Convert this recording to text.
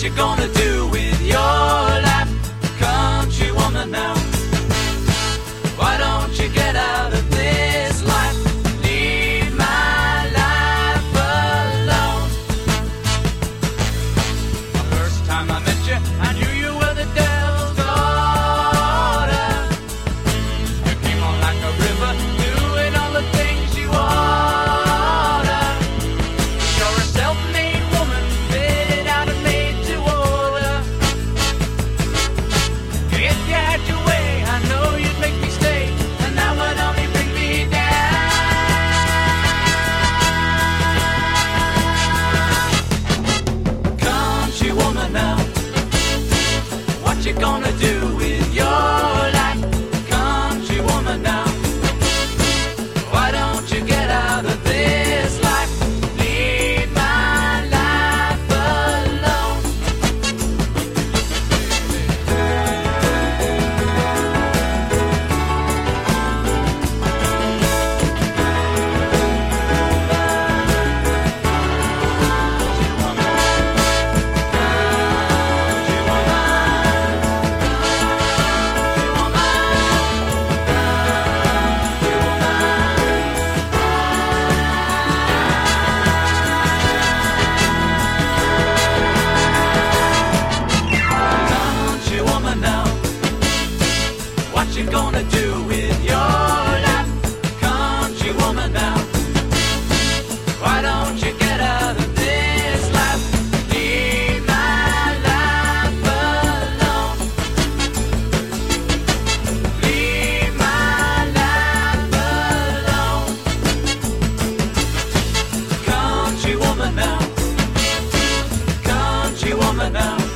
you gonna do with your life, country woman now? Why don't you get out of this life? Leave my life alone. The first time I met you, I knew you were the devil's daughter. You came on like a river, doing all the things you oughta. You're a self-made woman, fitted out and made to order. If you had your way, I know you'd make me stay, and that would only bring me down. Country woman now, what you gonna do with your life? Country woman now, why don't you get out of this life? Leave my life alone. Country woman now, what you gonna do with your life? Country woman now, why don't you get out of this life? Leave my life alone. Leave my life alone. Country woman now, country woman now.